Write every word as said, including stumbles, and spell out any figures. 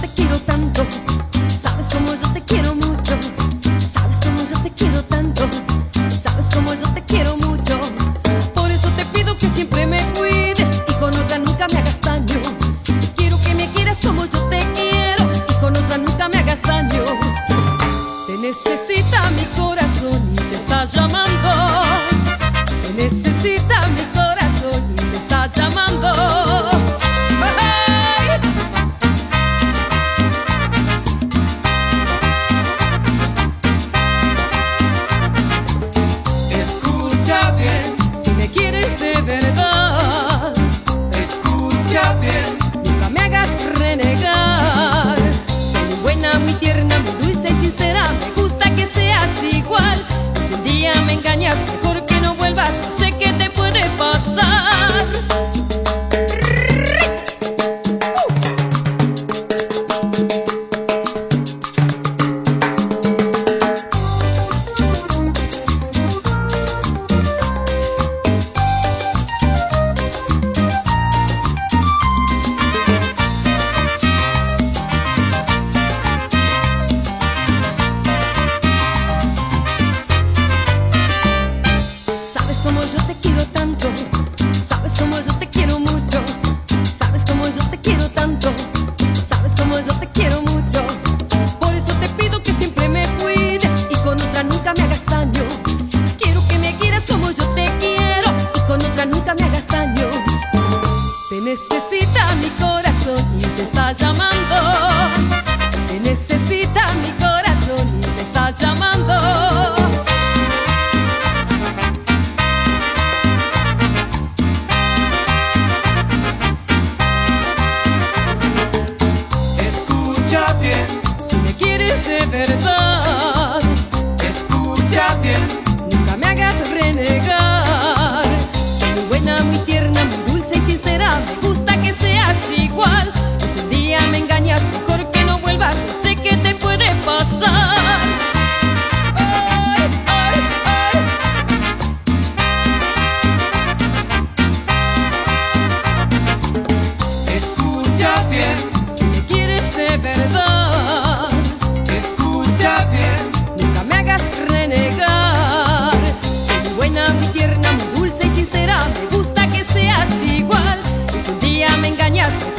te quiero tanto, sabes cómo yo te quiero mucho, sabes cómo yo te quiero tanto, sabes cómo yo te quiero mucho. Por eso te pido que siempre me cuides y con otra nunca me hagas daño. Quiero que me quieras como yo te quiero y con otra nunca me hagas daño. Te necesita mi corazón y te está llamando. Te necesita mi corazón y te está llamando. De verdad, escucha bien, nunca me hagas renegar. Soy muy buena, muy tierna, muy dulce y sincera. Me gusta que seas igual. Si un día me engañas, mejor que no vuelvas. No sé qué te puede pasar. Sabes cómo yo te quiero tanto, sabes cómo yo te quiero mucho, sabes cómo yo te quiero tanto, sabes cómo yo te quiero mucho. Por eso te pido que siempre me cuides y con otra nunca me hagas daño. Quiero que me quieras como yo te quiero y con otra nunca me hagas daño. Te necesita mi corazón y te está llamando. Te necesita mi corazón y te está llamando. De verdad, escucha bien, nunca me hagas renegar. Soy muy buena, muy tierna, muy dulce y sincera. Me gusta que seas igual. Y si un día me engañas, mejor que no vuelvas. No sé qué te puede pasar. Ay, ay, ay. Escucha bien, si me quieres de verdad, escucha bien, nunca me hagas renegar. Soy muy buena, muy tierna, muy dulce y sincera. Me gusta que seas igual. Y si un día me engañas,